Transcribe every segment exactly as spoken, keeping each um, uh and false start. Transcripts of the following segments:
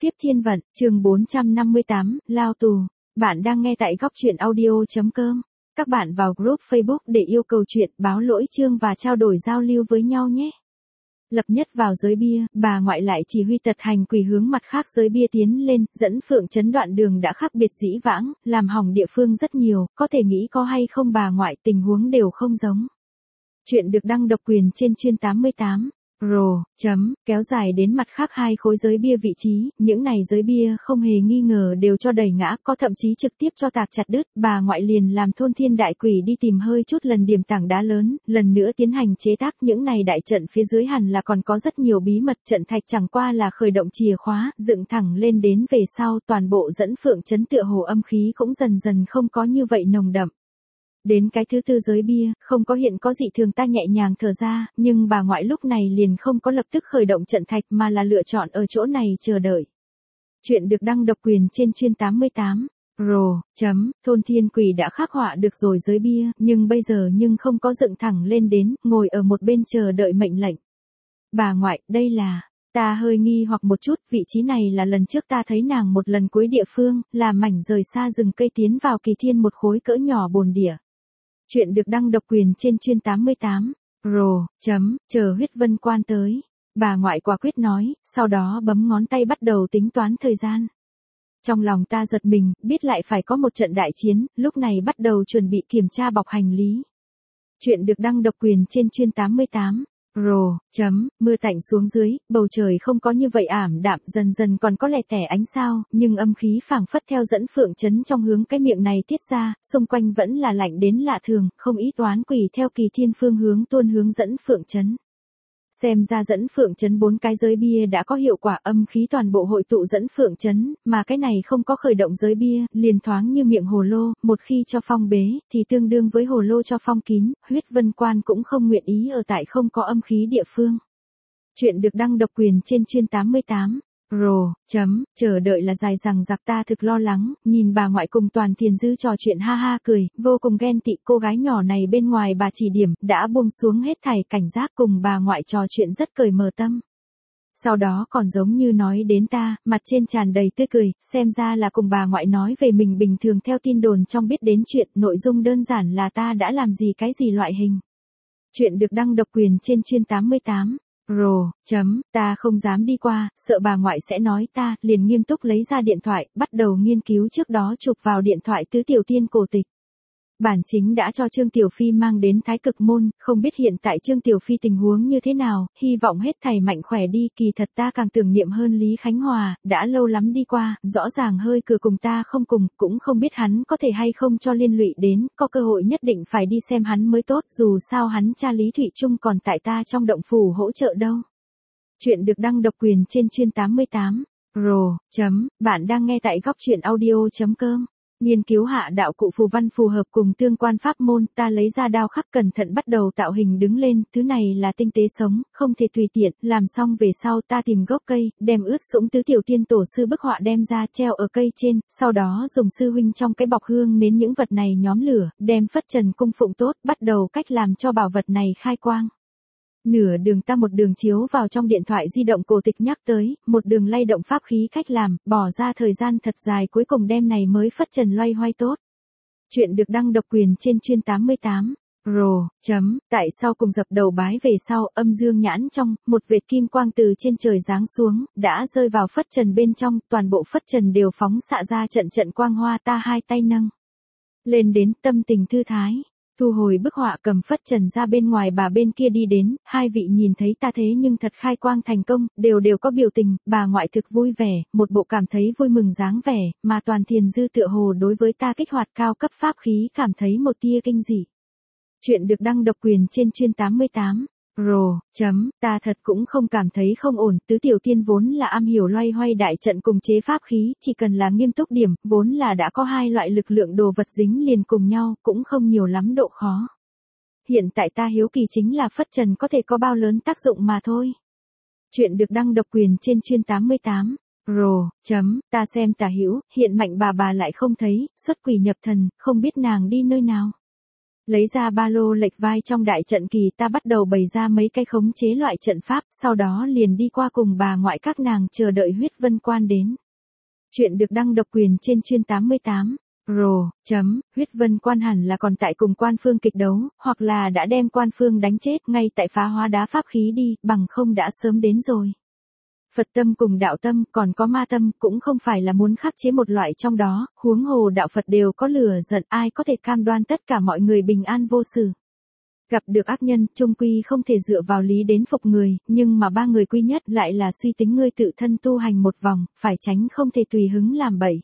Tiếp thiên vận, chương bốn trăm năm mươi tám, lao tù. Bạn đang nghe tại góc truyện audio.com. Các bạn vào group Facebook để yêu cầu chuyện, báo lỗi chương và trao đổi giao lưu với nhau nhé. Lập nhất vào giới bia, bà ngoại lại chỉ huy tật hành quỷ hướng mặt khác giới bia tiến lên, dẫn Phượng Trấn đoạn đường đã khác biệt dĩ vãng, làm hỏng địa phương rất nhiều, có thể nghĩ có hay không bà ngoại tình huống đều không giống. Chuyện được đăng độc quyền trên chuyên tám mươi tám. Pro, chấm, kéo dài đến mặt khác hai khối giới bia vị trí, những này giới bia không hề nghi ngờ đều cho đẩy ngã, có thậm chí trực tiếp cho tạc chặt đứt, bà ngoại liền làm thôn thiên đại quỷ đi tìm hơi chút lần điểm tảng đá lớn, lần nữa tiến hành chế tác những này đại trận phía dưới hẳn là còn có rất nhiều bí mật, trận thạch chẳng qua là khởi động chìa khóa, dựng thẳng lên đến về sau toàn bộ dẫn Phượng Trấn tựa hồ âm khí cũng dần dần không có như vậy nồng đậm. Đến cái thứ tư giới bia, không có hiện có dị thường ta nhẹ nhàng thở ra, nhưng bà ngoại lúc này liền không có lập tức khởi động trận thạch mà là lựa chọn ở chỗ này chờ đợi. Chuyện được đăng độc quyền trên chuyên tám mươi tám. Pro, chấm, thôn thiên quỷ đã khắc họa được rồi giới bia, nhưng bây giờ nhưng không có dựng thẳng lên đến, ngồi ở một bên chờ đợi mệnh lệnh. Bà ngoại, đây là... Ta hơi nghi hoặc một chút, vị trí này là lần trước ta thấy nàng một lần cuối địa phương, là mảnh rời xa rừng cây tiến vào kỳ thiên một khối cỡ nhỏ bồn địa. Chuyện được đăng độc quyền trên chuyên tám mươi tám. Pro, chấm, chờ huyết vân quan tới. Bà ngoại quả quyết nói, sau đó bấm ngón tay bắt đầu tính toán thời gian. Trong lòng ta giật mình, biết lại phải có một trận đại chiến, lúc này bắt đầu chuẩn bị kiểm tra bọc hành lý. Chuyện được đăng độc quyền trên chuyên tám mươi tám. Pro, chấm, mưa tạnh xuống dưới, bầu trời không có như vậy ảm đạm, dần dần còn có lẻ tẻ ánh sao, nhưng âm khí phảng phất theo dẫn Phượng Trấn trong hướng cái miệng này tiết ra, xung quanh vẫn là lạnh đến lạ thường, không ít oán quỷ theo kỳ thiên phương hướng tuôn hướng dẫn Phượng Trấn. Xem ra dẫn Phượng Trấn bốn cái giới bia đã có hiệu quả, âm khí toàn bộ hội tụ dẫn Phượng Trấn, mà cái này không có khởi động giới bia, liền thoáng như miệng hồ lô, một khi cho phong bế, thì tương đương với hồ lô cho phong kín, huyết vân quan cũng không nguyện ý ở tại không có âm khí địa phương. Chuyện được đăng độc quyền trên chuyên tám mươi tám. Pro, chấm, chờ đợi là dài rằng giặc ta thực lo lắng, nhìn bà ngoại cùng Toàn Thiền Dư trò chuyện ha ha cười, vô cùng ghen tị cô gái nhỏ này bên ngoài bà chỉ điểm, đã buông xuống hết thảy cảnh giác cùng bà ngoại trò chuyện rất cởi mở tâm. Sau đó còn giống như nói đến ta, mặt trên tràn đầy tươi cười, xem ra là cùng bà ngoại nói về mình bình thường theo tin đồn trong biết đến chuyện, nội dung đơn giản là ta đã làm gì cái gì loại hình. Chuyện được đăng độc quyền trên chuyên tám mươi tám. Pro, chấm, ta không dám đi qua, sợ bà ngoại sẽ nói ta, liền nghiêm túc lấy ra điện thoại, bắt đầu nghiên cứu trước đó chụp vào điện thoại tứ tiểu tiên cổ tịch. Bản chính đã cho Trương Tiểu Phi mang đến Thái Cực Môn, không biết hiện tại Trương Tiểu Phi tình huống như thế nào, hy vọng hết thảy mạnh khỏe đi, kỳ thật ta càng tưởng niệm hơn Lý Khánh Hòa, đã lâu lắm đi qua, rõ ràng hơi cửa cùng ta không cùng, cũng không biết hắn có thể hay không cho liên lụy đến, có cơ hội nhất định phải đi xem hắn mới tốt, dù sao hắn cha Lý Thụy Trung còn tại ta trong động phủ hỗ trợ đâu. Chuyện được đăng độc quyền trên chuyên tám mươi tám. Pro, chấm, bạn đang nghe tại góc truyện audio.com. Nghiên cứu hạ đạo cụ phù văn phù hợp cùng tương quan pháp môn, ta lấy ra đao khắc cẩn thận bắt đầu tạo hình đứng lên, thứ này là tinh tế sống, không thể tùy tiện, làm xong về sau ta tìm gốc cây, đem ướt sũng tứ tiểu tiên tổ sư bức họa đem ra treo ở cây trên, sau đó dùng sư huynh trong cái bọc hương nến những vật này nhóm lửa, đem phất trần cung phụng tốt, bắt đầu cách làm cho bảo vật này khai quang. Nửa đường ta một đường chiếu vào trong điện thoại di động cổ tịch nhắc tới, một đường lay động pháp khí cách làm, bỏ ra thời gian thật dài cuối cùng đem này mới phất trần loay hoay tốt. Chuyện được đăng độc quyền trên chuyên tám mươi tám. Pro, chấm, tại sao cùng dập đầu bái về sau, âm dương nhãn trong, một vệt kim quang từ trên trời giáng xuống, đã rơi vào phất trần bên trong, toàn bộ phất trần đều phóng xạ ra trận trận quang hoa, ta hai tay nâng lên đến, tâm tình thư thái. Thu hồi bức họa cầm phất trần ra bên ngoài bà bên kia đi đến, hai vị nhìn thấy ta thế nhưng thật khai quang thành công, đều đều có biểu tình, bà ngoại thực vui vẻ, một bộ cảm thấy vui mừng dáng vẻ, mà Toàn Thiền Dư tựa hồ đối với ta kích hoạt cao cấp pháp khí cảm thấy một tia kinh dị. Chuyện được đăng độc quyền trên chuyên tám mươi tám. Pro, chấm, ta thật cũng không cảm thấy không ổn, tứ tiểu tiên vốn là am hiểu loay hoay đại trận cùng chế pháp khí, chỉ cần là nghiêm túc điểm, vốn là đã có hai loại lực lượng đồ vật dính liền cùng nhau, cũng không nhiều lắm độ khó. Hiện tại ta hiếu kỳ chính là phất trần có thể có bao lớn tác dụng mà thôi. Chuyện được đăng độc quyền trên chuyên tám mươi tám. Pro, chấm, ta xem tả hữu, hiện mạnh bà bà lại không thấy, xuất quỷ nhập thần, không biết nàng đi nơi nào. Lấy ra ba lô lệch vai trong đại trận kỳ, ta bắt đầu bày ra mấy cái khống chế loại trận pháp, sau đó liền đi qua cùng bà ngoại các nàng chờ đợi huyết vân quan đến. Chuyện được đăng độc quyền trên chuyên tám mươi tám. Pro, chấm, huyết vân quan hẳn là còn tại cùng quan phương kịch đấu, hoặc là đã đem quan phương đánh chết ngay tại phá hóa đá pháp khí đi, bằng không đã sớm đến rồi. Phật tâm cùng đạo tâm, còn có ma tâm, cũng không phải là muốn khắc chế một loại trong đó, huống hồ đạo Phật đều có lửa giận, ai có thể cam đoan tất cả mọi người bình an vô sự. Gặp được ác nhân, chung quy không thể dựa vào lý đến phục người, nhưng mà ba người quy nhất lại là suy tính ngươi tự thân tu hành một vòng, phải tránh không thể tùy hứng làm bậy.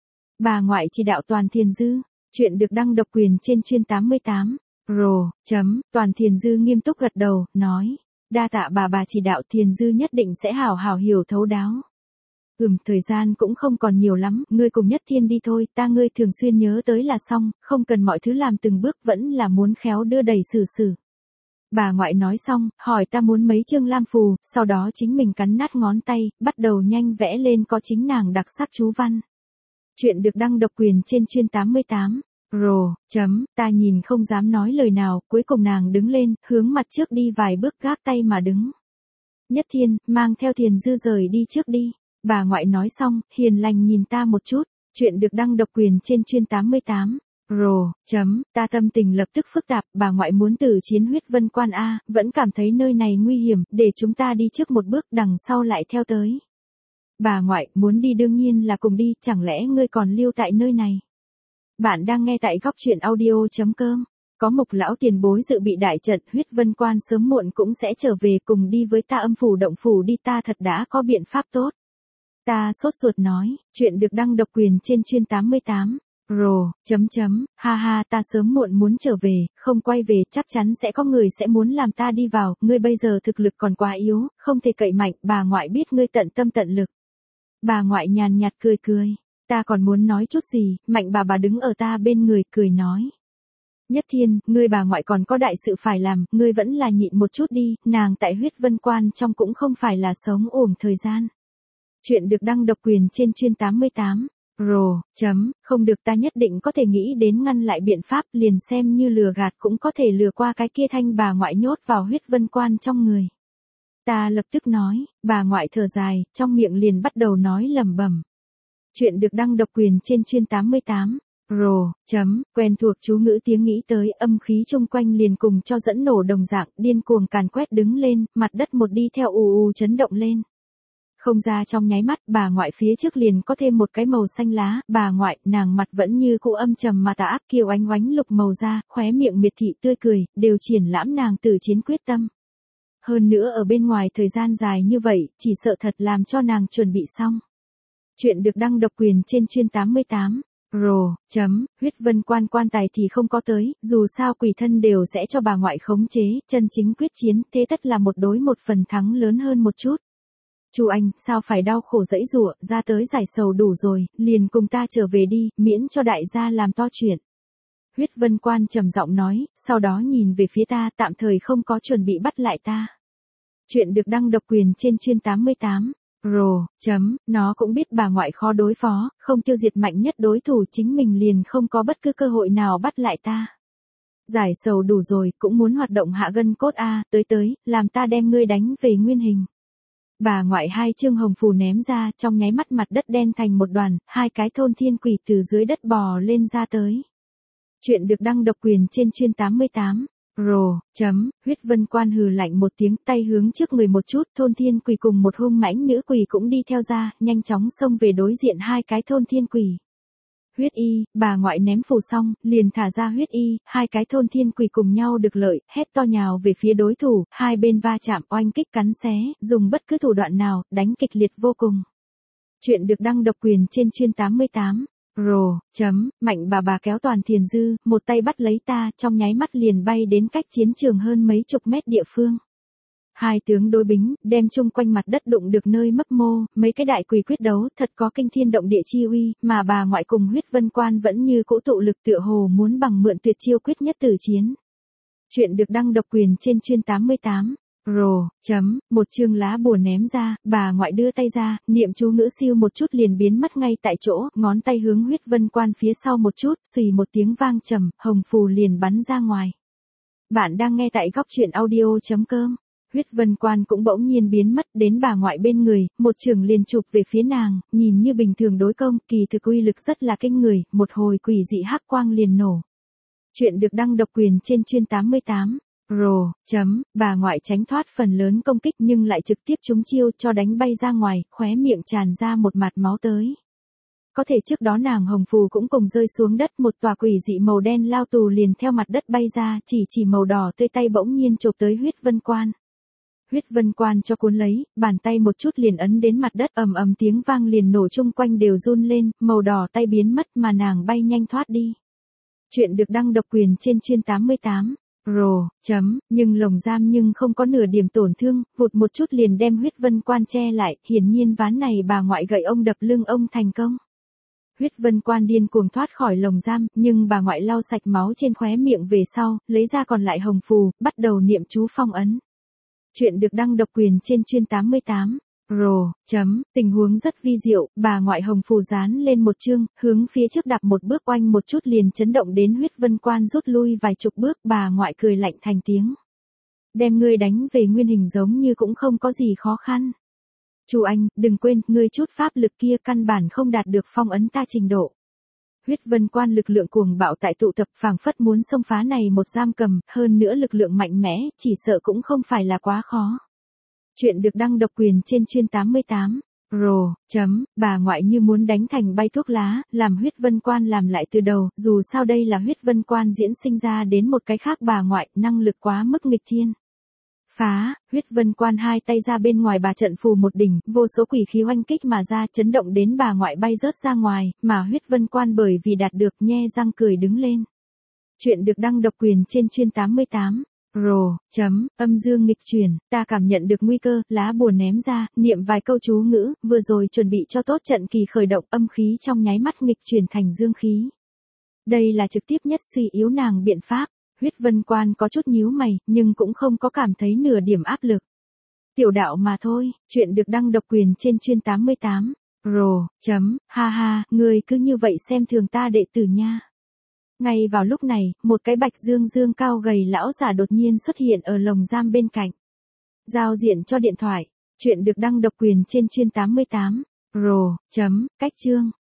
Bà ngoại chỉ đạo Toàn Thiền Dư, chuyện được đăng độc quyền trên chuyên tám mươi tám. Pro, chấm, Toàn Thiền Dư nghiêm túc gật đầu, nói. Đa tạ bà bà chỉ đạo, Thiền Dư nhất định sẽ hảo hảo hiểu thấu đáo. Ừm, thời gian cũng không còn nhiều lắm, ngươi cùng Nhất Thiên đi thôi, ta ngươi thường xuyên nhớ tới là xong, không cần mọi thứ làm từng bước, vẫn là muốn khéo đưa đẩy xử xử. Bà ngoại nói xong, hỏi ta muốn mấy chương lam phù, sau đó chính mình cắn nát ngón tay, bắt đầu nhanh vẽ lên có chính nàng đặc sắc chú văn. Chuyện được đăng độc quyền trên chuyên tám mươi tám. Pro, chấm, ta nhìn không dám nói lời nào, cuối cùng nàng đứng lên, hướng mặt trước đi vài bước gác tay mà đứng. Nhất Thiên, mang theo Thiền Dư rời đi trước đi. Bà ngoại nói xong, hiền lành nhìn ta một chút, chuyện được đăng độc quyền trên chuyên tám mươi tám. Pro, chấm, ta tâm tình lập tức phức tạp, bà ngoại muốn tử chiến huyết vân quan A, vẫn cảm thấy nơi này nguy hiểm, để chúng ta đi trước một bước đằng sau lại theo tới. Bà ngoại, muốn đi đương nhiên là cùng đi, chẳng lẽ ngươi còn lưu tại nơi này? Bạn đang nghe tại góc truyện audio.com. Có Mục lão tiền bối dự bị đại trận, huyết vân quan sớm muộn cũng sẽ trở về cùng đi với ta âm phủ động phủ đi, ta thật đã có biện pháp tốt. Ta sốt ruột nói, chuyện được đăng độc quyền trên chuyên tám mươi tám. Pro, chấm chấm, ha ha, ta sớm muộn muốn trở về, không quay về chắc chắn sẽ có người sẽ muốn làm ta đi vào, ngươi bây giờ thực lực còn quá yếu, không thể cậy mạnh, bà ngoại biết ngươi tận tâm tận lực. Bà ngoại nhàn nhạt cười cười, ta còn muốn nói chút gì, mạnh bà bà đứng ở ta bên người cười nói. Nhất Thiên, ngươi bà ngoại còn có đại sự phải làm, ngươi vẫn là nhịn một chút đi, nàng tại huyết vân quan trong cũng không phải là sống ổn thời gian. Chuyện được đăng độc quyền trên chuyên tám mươi tám. Pro, chấm, không được, ta nhất định có thể nghĩ đến ngăn lại biện pháp, liền xem như lừa gạt cũng có thể lừa qua cái kia thanh bà ngoại nhốt vào huyết vân quan trong người. Ta lập tức nói, bà ngoại thở dài, trong miệng liền bắt đầu nói lẩm bẩm. Chuyện được đăng độc quyền trên chuyên tám mươi tám. Pro, chấm, quen thuộc chú ngữ tiếng nghĩ tới, âm khí chung quanh liền cùng cho dẫn nổ đồng dạng, điên cuồng càn quét đứng lên, mặt đất một đi theo ù ù chấn động lên. Không ra trong nháy mắt, bà ngoại phía trước liền có thêm một cái màu xanh lá, bà ngoại, nàng mặt vẫn như cũ âm trầm mà tà ác, kiều ánh oánh lục màu da, khóe miệng miệt thị tươi cười, đều triển lãm nàng tử chiến quyết tâm. Hơn nữa ở bên ngoài thời gian dài như vậy, chỉ sợ thật làm cho nàng chuẩn bị xong. Chuyện được đăng độc quyền trên chuyên tám mươi tám. Pro, chấm, huyết vân quan quan tài thì không có tới, dù sao quỷ thân đều sẽ cho bà ngoại khống chế, chân chính quyết chiến, thế tất là một đối một phần thắng lớn hơn một chút. Chu Anh, sao phải đau khổ dẫy dụa, ra tới giải sầu đủ rồi, liền cùng ta trở về đi, miễn cho đại gia làm to chuyện. Huyết vân quan trầm giọng nói, sau đó nhìn về phía ta, tạm thời không có chuẩn bị bắt lại ta. Chuyện được đăng độc quyền trên chuyên tám mươi tám. Pro, chấm, nó cũng biết bà ngoại khó đối phó, không tiêu diệt mạnh nhất đối thủ, chính mình liền không có bất cứ cơ hội nào bắt lại ta. Giải sầu đủ rồi, cũng muốn hoạt động hạ gân cốt a, tới tới, làm ta đem ngươi đánh về nguyên hình. Bà ngoại hai chương hồng phù ném ra, trong nháy mắt mặt đất đen thành một đoàn, hai cái thôn thiên quỷ từ dưới đất bò lên ra tới. Chuyện được đăng độc quyền trên chuyên tám mươi tám. Pro, chấm, huyết vân quan hừ lạnh một tiếng, tay hướng trước người một chút, thôn thiên quỷ cùng một hung mãnh nữ quỷ cũng đi theo ra, nhanh chóng xông về đối diện hai cái thôn thiên quỷ. Huyết y, bà ngoại ném phù xong, liền thả ra huyết y, hai cái thôn thiên quỷ cùng nhau được lợi, hét to nhào về phía đối thủ, hai bên va chạm oanh kích cắn xé, dùng bất cứ thủ đoạn nào, đánh kịch liệt vô cùng. Chuyện được đăng độc quyền trên chuyên tám mươi tám. Pro, chấm, mạnh bà bà kéo Toàn Thiền Dư, một tay bắt lấy ta, trong nháy mắt liền bay đến cách chiến trường hơn mấy chục mét địa phương. Hai tướng đối bính, đem chung quanh mặt đất đụng được nơi mấp mô, mấy cái đại quỷ quyết đấu, thật có kinh thiên động địa chi uy, mà bà ngoại cùng huyết vân quan vẫn như cỗ tụ lực tựa hồ muốn bằng mượn tuyệt chiêu quyết nhất tử chiến. Chuyện được đăng độc quyền trên chuyên tám mươi tám. Rồ, chấm, một chương lá bùa ném ra, bà ngoại đưa tay ra, niệm chú ngữ siêu một chút liền biến mất ngay tại chỗ, ngón tay hướng huyết vân quan phía sau một chút, xùy một tiếng vang trầm, hồng phù liền bắn ra ngoài. Bạn đang nghe tại góc truyện audio.com. Huyết vân quan cũng bỗng nhiên biến mất đến bà ngoại bên người, một trường liền chụp về phía nàng, nhìn như bình thường đối công, kỳ thực uy lực rất là kinh người, một hồi quỷ dị hắc quang liền nổ. Chuyện được đăng độc quyền trên chuyên tám mươi tám. Rồ, chấm, bà ngoại tránh thoát phần lớn công kích nhưng lại trực tiếp trúng chiêu cho đánh bay ra ngoài, khóe miệng tràn ra một mạt máu tới. Có thể trước đó nàng hồng phù cũng cùng rơi xuống đất, một tòa quỷ dị màu đen lao tù liền theo mặt đất bay ra, chỉ chỉ màu đỏ tươi tay bỗng nhiên chộp tới huyết vân quan. Huyết vân quan cho cuốn lấy, bàn tay một chút liền ấn đến mặt đất, ầm ầm tiếng vang liền nổ chung quanh đều run lên, màu đỏ tay biến mất mà nàng bay nhanh thoát đi. Chuyện được đăng độc quyền trên chuyên tám mươi tám. Rồ, chấm, nhưng lồng giam nhưng không có nửa điểm tổn thương, vụt một chút liền đem huyết vân quan che lại, hiển nhiên ván này bà ngoại gậy ông đập lưng ông thành công. Huyết vân quan điên cuồng thoát khỏi lồng giam, nhưng bà ngoại lau sạch máu trên khóe miệng về sau, lấy ra còn lại hồng phù, bắt đầu niệm chú phong ấn. Chuyện được đăng độc quyền trên chuyên tám mươi tám. Rồ, chấm, tình huống rất vi diệu, bà ngoại hồng phù dán lên một chương, hướng phía trước đạp một bước oanh một chút liền chấn động đến huyết vân quan rút lui vài chục bước, bà ngoại cười lạnh thành tiếng. Đem ngươi đánh về nguyên hình giống như cũng không có gì khó khăn. Chu anh, đừng quên, ngươi chút pháp lực kia căn bản không đạt được phong ấn ta trình độ. Huyết vân quan lực lượng cuồng bạo tại tụ tập, phảng phất muốn xông phá này một giam cầm, hơn nữa lực lượng mạnh mẽ, chỉ sợ cũng không phải là quá khó. Chuyện được đăng độc quyền trên chuyên tám mươi tám. Rồ, chấm, bà ngoại như muốn đánh thành bay thuốc lá, làm huyết vân quan làm lại từ đầu, dù sao đây là huyết vân quan diễn sinh ra đến một cái khác bà ngoại, năng lực quá mức nghịch thiên. Phá, huyết vân quan hai tay ra bên ngoài bà trận phù một đỉnh, vô số quỷ khí oanh kích mà ra, chấn động đến bà ngoại bay rớt ra ngoài, mà huyết vân quan bởi vì đạt được nhe răng cười đứng lên. Chuyện được đăng độc quyền trên chuyên tám mươi tám. Rồ, chấm, âm dương nghịch chuyển, ta cảm nhận được nguy cơ, lá bùa ném ra, niệm vài câu chú ngữ, vừa rồi chuẩn bị cho tốt trận kỳ khởi động, âm khí trong nháy mắt nghịch chuyển thành dương khí. Đây là trực tiếp nhất suy yếu nàng biện pháp. Huyết vân quan có chút nhíu mày, nhưng cũng không có cảm thấy nửa điểm áp lực. Tiểu đạo mà thôi, chuyện được đăng độc quyền trên chuyên tám mươi tám. Rồ, chấm, ha ha, ngươi cứ như vậy xem thường ta đệ tử nha. Ngay vào lúc này, một cái bạch dương dương cao gầy lão giả đột nhiên xuất hiện ở lồng giam bên cạnh. Giao diện cho điện thoại, chuyện được đăng độc quyền trên chuyên tám mươi tám. Rồ, chấm, cách chương.